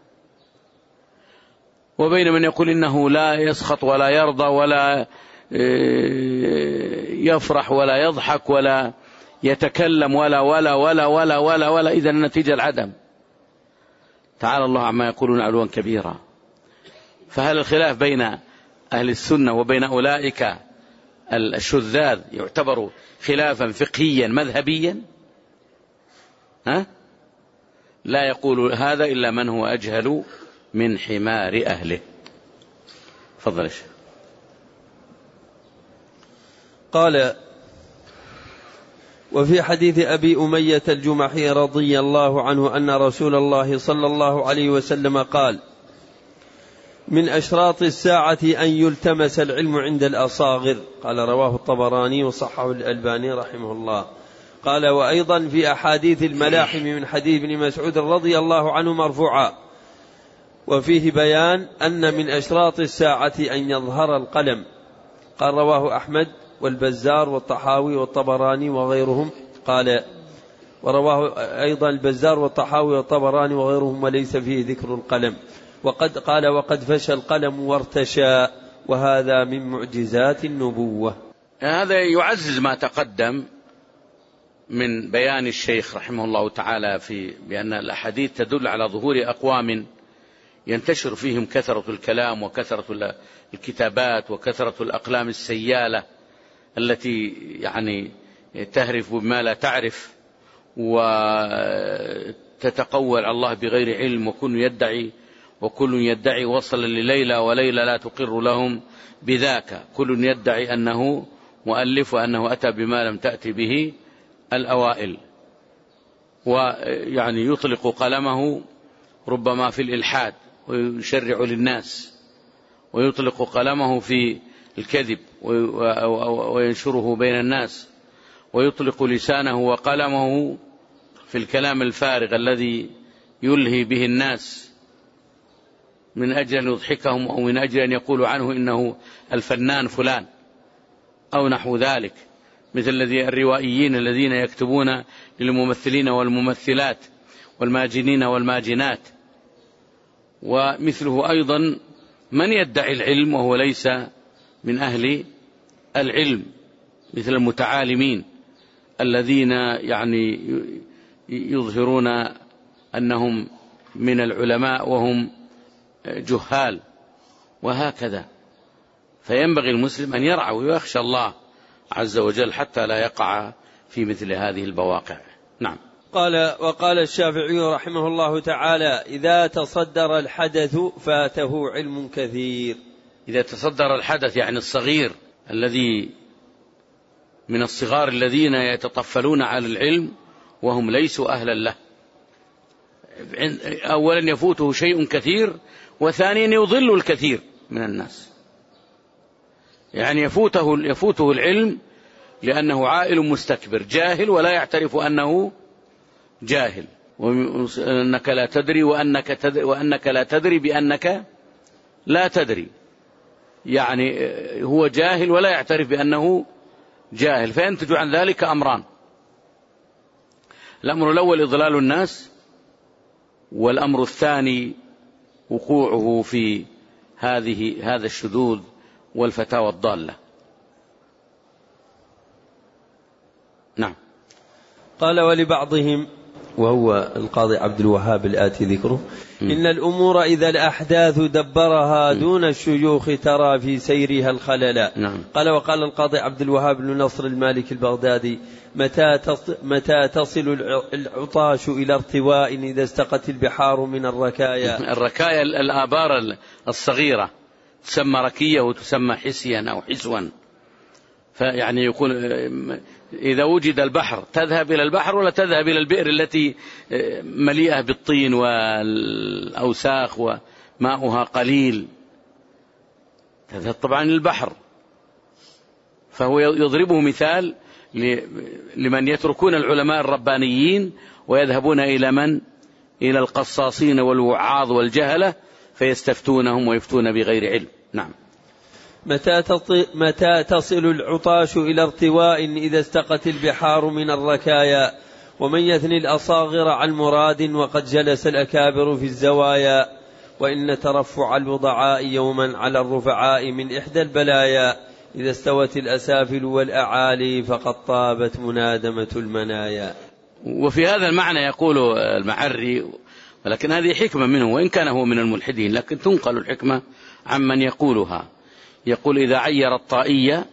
وبين من يقول إنه لا يسخط ولا يرضى ولا يفرح ولا يضحك ولا يتكلم ولا ولا ولا ولا ولا ولا إذا النتيجة العدم. تعالى الله عما يقولون علوا كبيرا. فهل الخلاف بين أهل السنة وبين أولئك الشذاذ يعتبر خلافا فقهيا مذهبيا؟ لا يقول هذا إلا من هو أجهل من حمار أهله. تفضل. قال وفي حديث أبي أمية الجمحي رضي الله عنه أن رسول الله صلى الله عليه وسلم قال من أشراط الساعة أن يلتمس العلم عند الأصاغر. قال رواه الطبراني وصححه الألباني رحمه الله. قال وأيضا في أحاديث الملاحم من حديث ابن مسعود رضي الله عنه مرفوعا، وفيه بيان أن من أشراط الساعة أن يظهر القلم. قال رواه أحمد والبزار والطحاوي والطبراني وغيرهم. قال ورواه أيضا البزار والطحاوي والطبراني وغيرهم وليس فيه ذكر القلم. وقد فشى القلم وارتشى، وهذا من معجزات النبوة. هذا يعزز ما تقدم من بيان الشيخ رحمه الله تعالى بأن الأحاديث تدل على ظهور أقوام ينتشر فيهم كثرة الكلام وكثرة الكتابات وكثرة الأقلام السيالة التي يعني تهرف بما لا تعرف وتتقول على الله بغير علم، وكل يدعي وصلا لليلى وليلى لا تقر لهم بذاك، كل يدعي أنه مؤلف وأنه أتى بما لم تأتي به الأوائل، ويعني يطلق قلمه ربما في الإلحاد ويشرع للناس، ويطلق قلمه في الكذب وينشره بين الناس، ويطلق لسانه وقلمه في الكلام الفارغ الذي يلهي به الناس من أجل أن يضحكهم أو من أجل أن يقول عنه إنه الفنان فلان أو نحو ذلك، مثل الروائيين الذين يكتبون للممثلين والممثلات والماجنين والماجنات. ومثله أيضا من يدعي العلم وهو ليس من أهل العلم، مثل المتعالمين الذين يعني يظهرون أنهم من العلماء وهم جهال، وهكذا. فينبغي المسلم أن يرعى ويخشى الله عز وجل حتى لا يقع في مثل هذه البواقع. نعم. وقال الشافعي رحمه الله تعالى إذا تصدر الحدث فاته علم كثير. إذا تصدر الحدث يعني الصغير الذي من الصغار الذين يتطفلون على العلم وهم ليسوا أهلا له، أولا يفوته شيء كثير، وثانيا يضل الكثير من الناس. يعني يفوته العلم لأنه عائل مستكبر جاهل ولا يعترف أنه جاهل، وأنك لا تدري وأنك لا تدري بأنك لا تدري، يعني هو جاهل ولا يعترف بأنه جاهل، فينتج عن ذلك أمران: الأمر الأول إضلال الناس، والأمر الثاني وقوعه في هذا الشذوذ والفتاوى الضالة. نعم. قال ولبعضهم وهو القاضي عبد الوهاب الآتي ذكره إن الأمور إذا الأحداث دبرها دون الشيوخ ترى في سيرها الخلل. نعم. قال وقال القاضي عبد الوهاب بن نصر المالك البغدادي متى تصل العطاش إلى ارتواء إذا استقت البحار من الركايا. الركايا الآبار الصغيرة تسمى ركية وتسمى حسيا أو حسوا، فيعني يقول إذا وجد البحر تذهب إلى البحر ولا تذهب إلى البئر التي مليئة بالطين والأوساخ وماؤها قليل؟ تذهب طبعا البحر. فهو يضربه مثال لمن يتركون العلماء الربانيين ويذهبون إلى من؟ إلى القصاصين والوعاظ والجهلة فيستفتونهم ويفتون بغير علم. نعم. متى تصل العطاش إلى ارتواء إذا استقت البحار من الركايا، ومن يثني الأصاغر عن مراد وقد جلس الأكابر في الزوايا، وإن ترفع الوضعاء يوما على الرفعاء من إحدى البلايا، إذا استوت الأسافل والأعالي فقد طابت منادمة المنايا. وفي هذا المعنى يقول المعري، ولكن هذه حكمة منه وإن كان هو من الملحدين، لكن تنقل الحكمة عمن يقولها. يقول إذا عير الطائية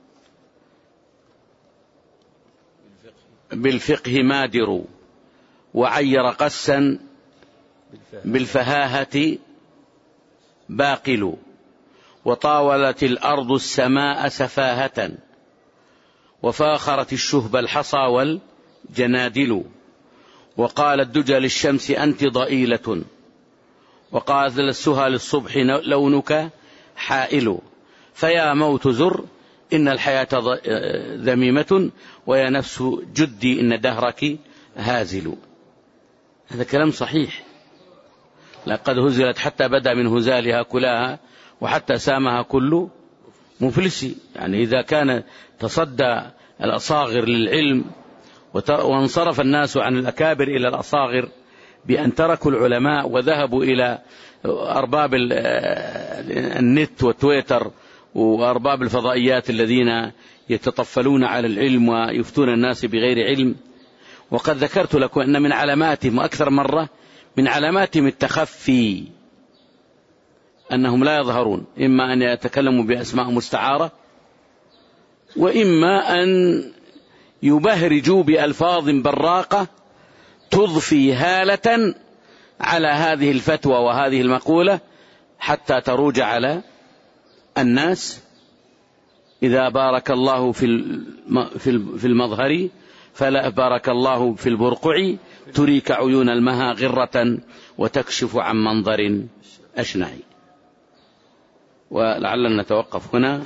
بالفقه مادر، وعير قسا بالفهاهة باقل، وطاولت الأرض السماء سفاهة، وفاخرت الشهب الحصى والجنادل، وقال الدجى للشمس أنت ضئيلة، وقال السهى للصبح لونك حائل، فيا موت زر إن الحياة ذميمة، ويا نفس جدي إن دهرك هازل. هذا كلام صحيح. لقد هزلت حتى بدا من هزالها كلاها، وحتى سامها كل مفلس. يعني إذا كان تصدى الأصاغر للعلم وانصرف الناس عن الأكابر إلى الأصاغر بأن تركوا العلماء وذهبوا إلى أرباب النت والتويتر وأرباب الفضائيات الذين يتطفلون على العلم ويفتون الناس بغير علم. وقد ذكرت لكم أن من علاماتهم أكثر مرة من علاماتهم التخفي، أنهم لا يظهرون، إما أن يتكلموا بأسماء مستعارة، وإما أن يبهرجوا بألفاظ براقة تضفي هالة على هذه الفتوى وهذه المقولة حتى تروج على الناس. إذا بارك الله في المظهر فلا بارك الله في البرقع، تريك عيون المها غرة وتكشف عن منظر أشنع. ولعلنا نتوقف هنا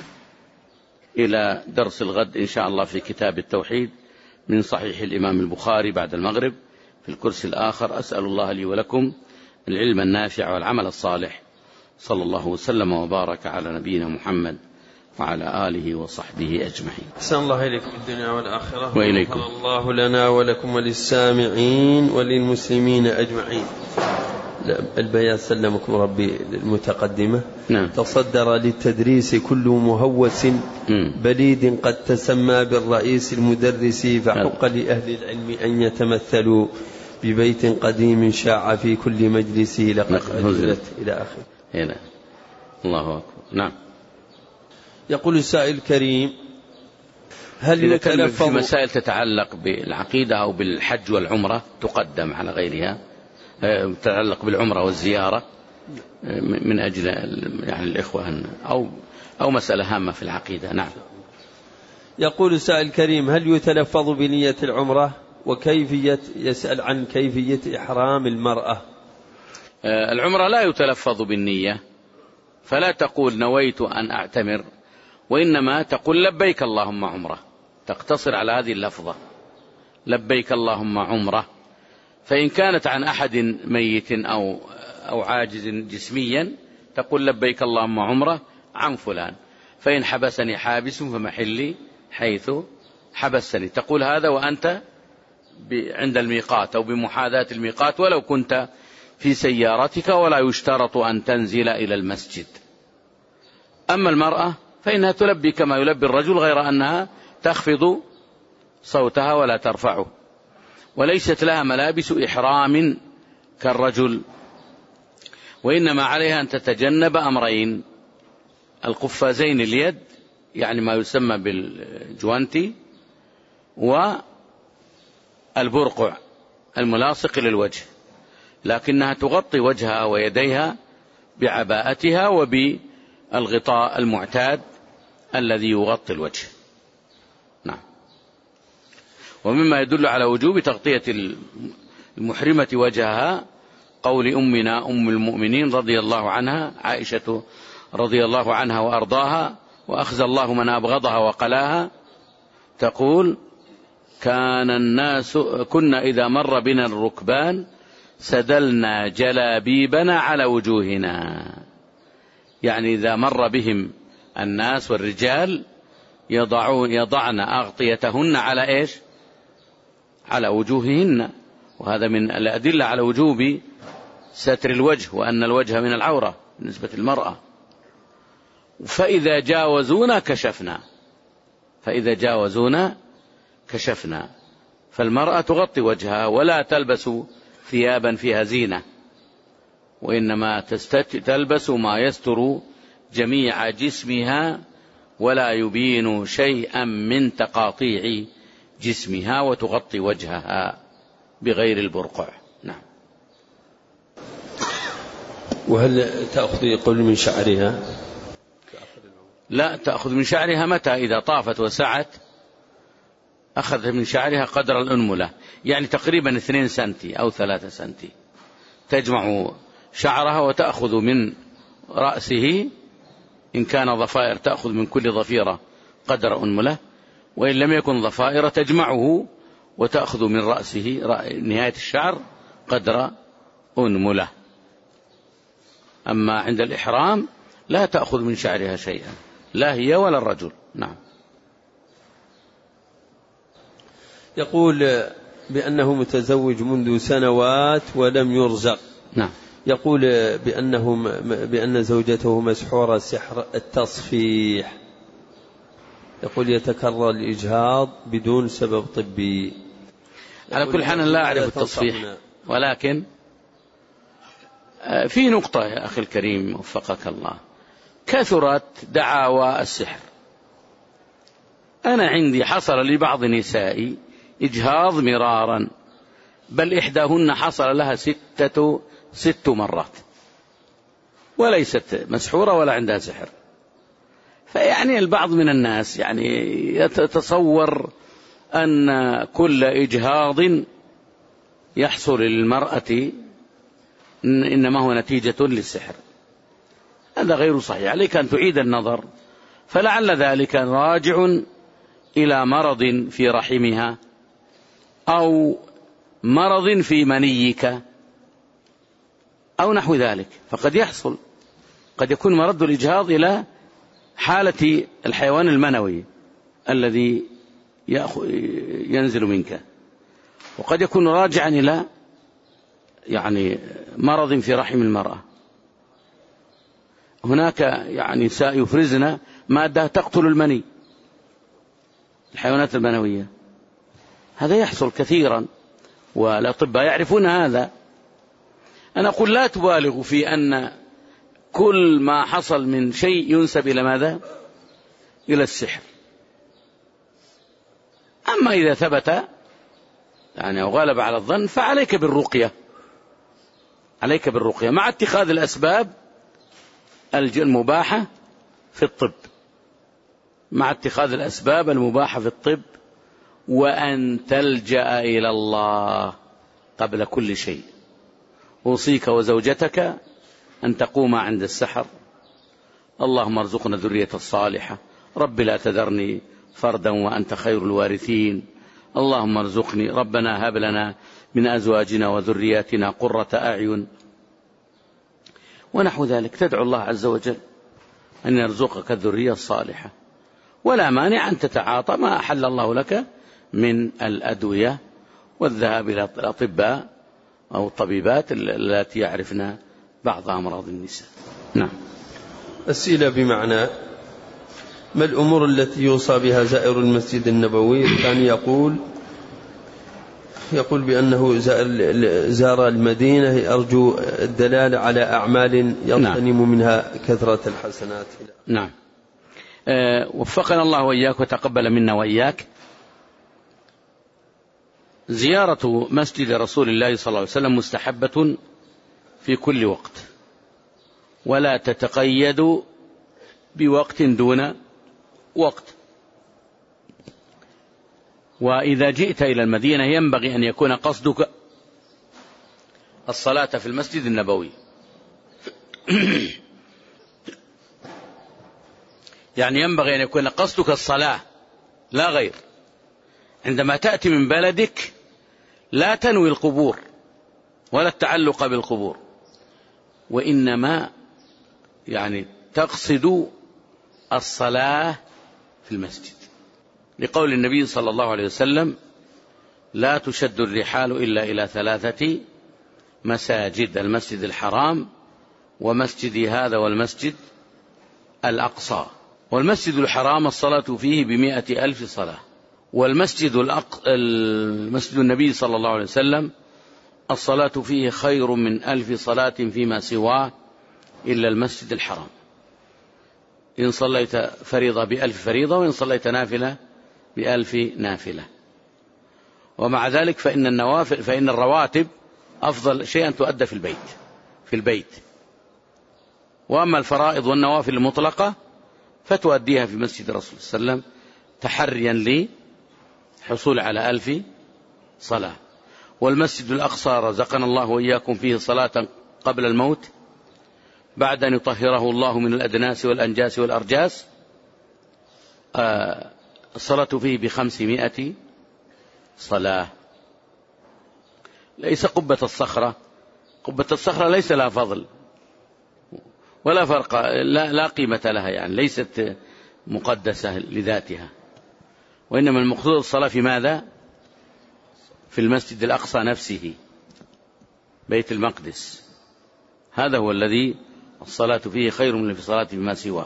إلى درس الغد إن شاء الله في كتاب التوحيد من صحيح الإمام البخاري بعد المغرب في الكرسي الآخر. أسأل الله لي ولكم العلم النافع والعمل الصالح. صلى الله وسلم وبارك على نبينا محمد وعلى آله وصحبه أجمعين. أحسن الله إليكم الدنيا والآخرة، وإليكم. الله لنا ولكم وللسامعين وللمسلمين أجمعين. البيان سلمكم ربي المتقدمة. نعم. تصدر للتدريس كل مهوس بليد قد تسمى بالرئيس المدرس، فحق لأهل العلم أن يتمثلوا ببيت قديم شاع في كل مجلس لقد أجلت إلى آخر. هنا الله أكبر. نعم. يقول السائل الكريم: هل يتلفظ في مسائل تتعلق بالعقيدة أو بالحج والعمرة تقدم على غيرها، تتعلق بالعمرة والزيارة من أجل يعني الإخوة أو مسألة هامة في العقيدة. نعم. يقول السائل الكريم: هل يتلفظ بنية العمرة؟ وكيفية، يسأل عن كيفية إحرام المرأة. العمرة لا يتلفظ بالنية، فلا تقول نويت أن أعتمر، وإنما تقول لبيك اللهم عمرة، تقتصر على هذه اللفظة لبيك اللهم عمرة. فإن كانت عن أحد ميت أو عاجز جسميا تقول لبيك اللهم عمرة عن فلان. فإن حبسني حابس فمحلي حيث حبسني، تقول هذا وأنت عند الميقات أو بمحاذاة الميقات، ولو كنت في سيارتك، ولا يشترط أن تنزل إلى المسجد. أما المرأة فإنها تلبي كما يلبي الرجل، غير أنها تخفض صوتها ولا ترفعه، وليست لها ملابس إحرام كالرجل، وإنما عليها أن تتجنب أمرين: القفازين اليد، يعني ما يسمى بالجوانتي، والبرقع الملاصق للوجه، لكنها تغطي وجهها ويديها بعباءتها وبالغطاء المعتاد الذي يغطي الوجه. ومما يدل على وجوب تغطية المحرمة وجهها قول أمنا أم المؤمنين رضي الله عنها عائشة رضي الله عنها وأرضاها وأخزى الله من أبغضها وقلاها، تقول: كنا إذا مر بنا الركبان سدلنا جلابيبنا على وجوهنا. يعني إذا مر بهم الناس والرجال يضعن أغطيتهن على إيش؟ على وجوههن. وهذا من الأدلة على وجوب ستر الوجه، وأن الوجه من العورة بالنسبة للمرأة. فإذا جاوزونا كشفنا. فالمرأة تغطي وجهها ولا تلبس ثيابا فيها زينة، وإنما تلبس ما يستر جميع جسمها ولا يبين شيئا من تقاطيع جسمها، وتغطي وجهها بغير البرقع. نعم. وهل تأخذ يقول من شعرها؟ لا، تأخذ من شعرها متى؟ إذا طافت وسعت أخذت من شعرها قدر الأنملة، يعني تقريبا 2 سنتي أو 3 سنتي، تجمع شعرها وتأخذ من رأسه. إن كان ضفائر تأخذ من كل ضفيرة قدر أنملة، وإن لم يكن ضفائر تجمعه وتأخذ من رأسه نهاية الشعر قدر أنملة. أما عند الإحرام لا تأخذ من شعرها شيئا، لا هي ولا الرجل. نعم. يقول بأنه متزوج منذ سنوات ولم يرزق. نعم. يقول بأن زوجته مسحورة سحر التصفيح. يقول يتكرر الإجهاض بدون سبب طبي. على كل حال لا أعرف التصفيح، ولكن في نقطة يا أخي الكريم وفقك الله، كثرت دعاوى السحر. أنا عندي حصل لبعض نسائي إجهاض مرارا، بل إحداهن حصل لها 6 مرات، وليست مسحورة ولا عندها سحر. فيعني البعض من الناس يعني يتصور أن كل إجهاض يحصل للمرأة إنما هو نتيجة للسحر. هذا غير صحيح، عليك أن تعيد النظر، فلعل ذلك راجع إلى مرض في رحمها أو مرض في منيك أو نحو ذلك، فقد يحصل. قد يكون مرد الإجهاض إلى حالة الحيوان المنوي الذي ينزل منك، وقد يكون راجعا إلى يعني مرض في رحم المرأة. هناك يعني نساء يفرزن مادة تقتل المني، الحيوانات المنوية، هذا يحصل كثيرا والأطباء يعرفون هذا. أنا أقول لا تبالغوا في أن كل ما حصل من شيء ينسب إلى ماذا؟ إلى السحر. أما إذا ثبت يعني وغلب على الظن فعليك بالرقية، عليك بالرقية مع اتخاذ الأسباب المباحة في الطب، مع اتخاذ الأسباب المباحة في الطب، وأن تلجأ إلى الله قبل كل شيء. أوصيك وزوجتك أن تقوم عند السحر: اللهم ارزقنا ذرية الصالحة، رب لا تذرني فردا وأنت خير الوارثين، اللهم ارزقني، ربنا هب لنا من أزواجنا وذرياتنا قرة أعين، ونحو ذلك. تدعو الله عز وجل أن يرزقك الذرية الصالحة، ولا مانع أن تتعاطى ما أحل الله لك من الأدوية والذهاب إلى الأطباء أو الطبيبات التي يعرفن بعض أمراض النساء. نعم. أسئلة بمعنى: ما الأمور التي يوصى بها زائر المسجد النبوي؟ الثاني يقول بأنه زار المدينة، أرجو الدلالة على أعمال يغتنم منها كثرة الحسنات. نعم. وفقنا الله وإياك وتقبل منا وإياك. زيارة مسجد رسول الله صلى الله عليه وسلم مستحبة في كل وقت، ولا تتقيد بوقت دون وقت. وإذا جئت إلى المدينة ينبغي أن يكون قصدك الصلاة في المسجد النبوي. يعني ينبغي أن يكون قصدك الصلاة لا غير. عندما تأتي من بلدك لا تنوي القبور ولا التعلق بالقبور، وإنما يعني تقصد الصلاة في المسجد، لقول النبي صلى الله عليه وسلم: لا تشد الرحال إلا إلى 3 مساجد: المسجد الحرام، ومسجدي هذا، والمسجد الأقصى. والمسجد الحرام الصلاة فيه ب100,000 صلاة، والمسجد المسجد النبي صلى الله عليه وسلم الصلاة فيه خير من 1000 صلاة فيما سواه إلا المسجد الحرام. إن صليت فريضة ب1000 فريضة، وإن صليت نافلة ب1000 نافلة. ومع ذلك فإن الرواتب أفضل شيء أن تؤدى في البيت. وأما الفرائض والنوافل المطلقة فتؤديها في مسجد الرسول صلى الله عليه وسلم تحريا لحصول على 1000 صلاة. والمسجد الأقصى رزقنا الله وإياكم فيه صلاة قبل الموت بعد أن يطهره الله من الأدناس والأنجاس والأرجاس. الصلاة فيه ب500 صلاة. ليس قبة الصخرة ليس لها فضل ولا فرق، لا قيمة لها، يعني ليست مقدسة لذاتها، وإنما المقصود الصلاة في ماذا؟ في المسجد الأقصى نفسه، بيت المقدس. هذا هو الذي الصلاة فيه خير من في صلاة فيما سواه.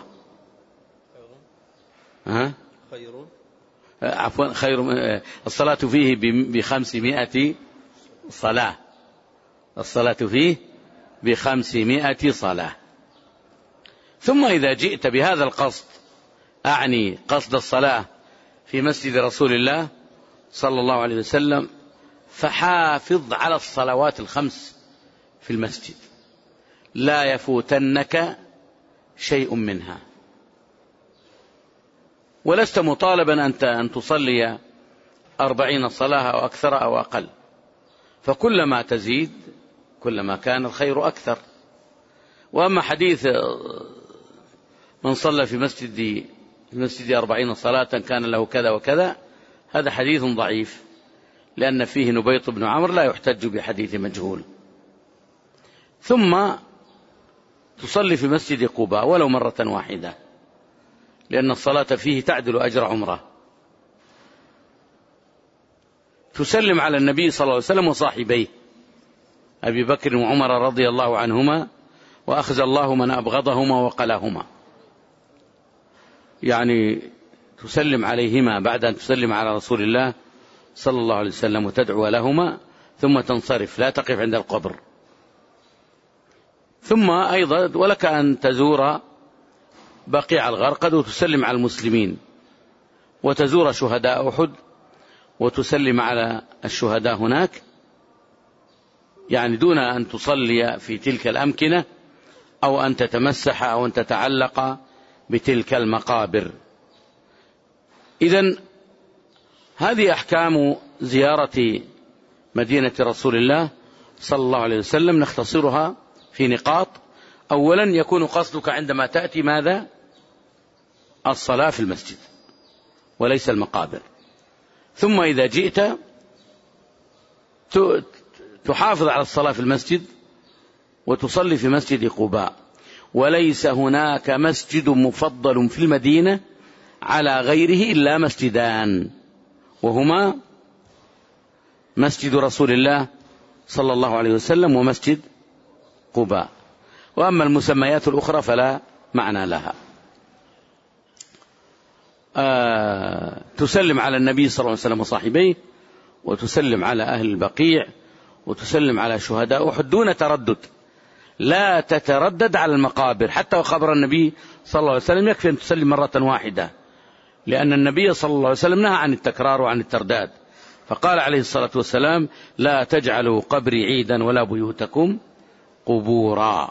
خير الصلاة فيه ب500 صلاة. الصلاة فيه ب500 صلاة. ثم إذا جئت بهذا القصد، أعني قصد الصلاة في مسجد رسول الله صلى الله عليه وسلم، فحافظ على الصلوات ال5 في المسجد، لا يفوتنك شيء منها. ولست مطالبا أنت أن تصلي 40 صلاة أو أكثر أو أقل، فكلما تزيد كلما كان الخير أكثر. وأما حديث من صلى في مسجد 40 صلاة كان له كذا وكذا، هذا حديث ضعيف، لأن فيه نبيط بن عمرو لا يحتج بحديث مجهول. ثم تصلي في مسجد قباء ولو مرة واحدة، لأن الصلاة فيه تعدل أجر عمره. تسلم على النبي صلى الله عليه وسلم وصاحبيه أبي بكر وعمر رضي الله عنهما، وأخزى الله من أبغضهما وقلاهما. يعني تسلم عليهما بعد أن تسلم على رسول الله صلى الله عليه وسلم وتدعو لهما، ثم تنصرف، لا تقف عند القبر. ثم أيضا ولك أن تزور بقيع الغرقد وتسلم على المسلمين، وتزور شهداء أحد وتسلم على الشهداء هناك، يعني دون أن تصلي في تلك الأمكنة أو أن تتمسح أو أن تتعلق بتلك المقابر. إذن هذه أحكام زيارة مدينة رسول الله صلى الله عليه وسلم، نختصرها في نقاط. أولا، يكون قصدك عندما تأتي ماذا؟ الصلاة في المسجد وليس المقابر. ثم إذا جئت تحافظ على الصلاة في المسجد وتصلي في مسجد قباء. وليس هناك مسجد مفضل في المدينة على غيره إلا مسجدان، وهما مسجد رسول الله صلى الله عليه وسلم ومسجد قباء. وأما المسميات الأخرى فلا معنى لها. تسلم على النبي صلى الله عليه وسلم وصاحبيه، وتسلم على أهل البقيع، وتسلم على شهداء أحد دون تردد. لا تتردد على المقابر، حتى وقبر النبي صلى الله عليه وسلم يكفي أن تسلم مرة واحدة، لأن النبي صلى الله عليه وسلم نهى عن التكرار وعن الترداد، فقال عليه الصلاة والسلام: لا تجعلوا قبري عيدا ولا بيوتكم قبورا.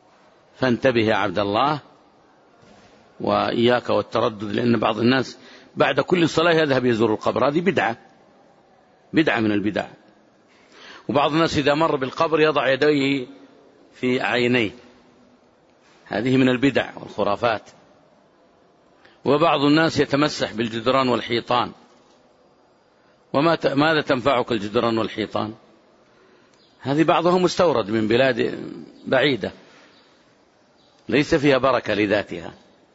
فانتبه يا عبد الله وإياك والتردد، لأن بعض الناس بعد كل صلاة يذهب يزور القبر، هذه بدعة من البدع. وبعض الناس إذا مر بالقبر يضع يديه في عينيه، هذه من البدع والخرافات. وبعض الناس يتمسح بالجدران والحيطان، ماذا تنفعك الجدران والحيطان؟ هذه بعضها مستورد من بلاد بعيدة ليس فيها بركة لذاتها،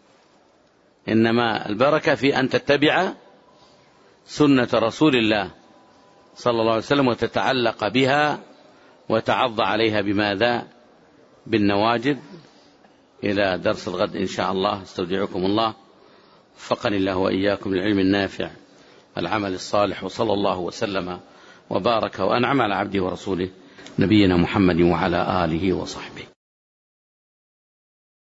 إنما البركة في أن تتبع سنة رسول الله صلى الله عليه وسلم وتتعلق بها وتعض عليها بماذا؟ بالنواجذ. إلى درس الغد إن شاء الله، استودعكم الله، وفقني الله وإياكم للعلم النافع العمل الصالح، وصلى الله وسلم وبارك وأنعم على عبده ورسوله نبينا محمد وعلى آله وصحبه.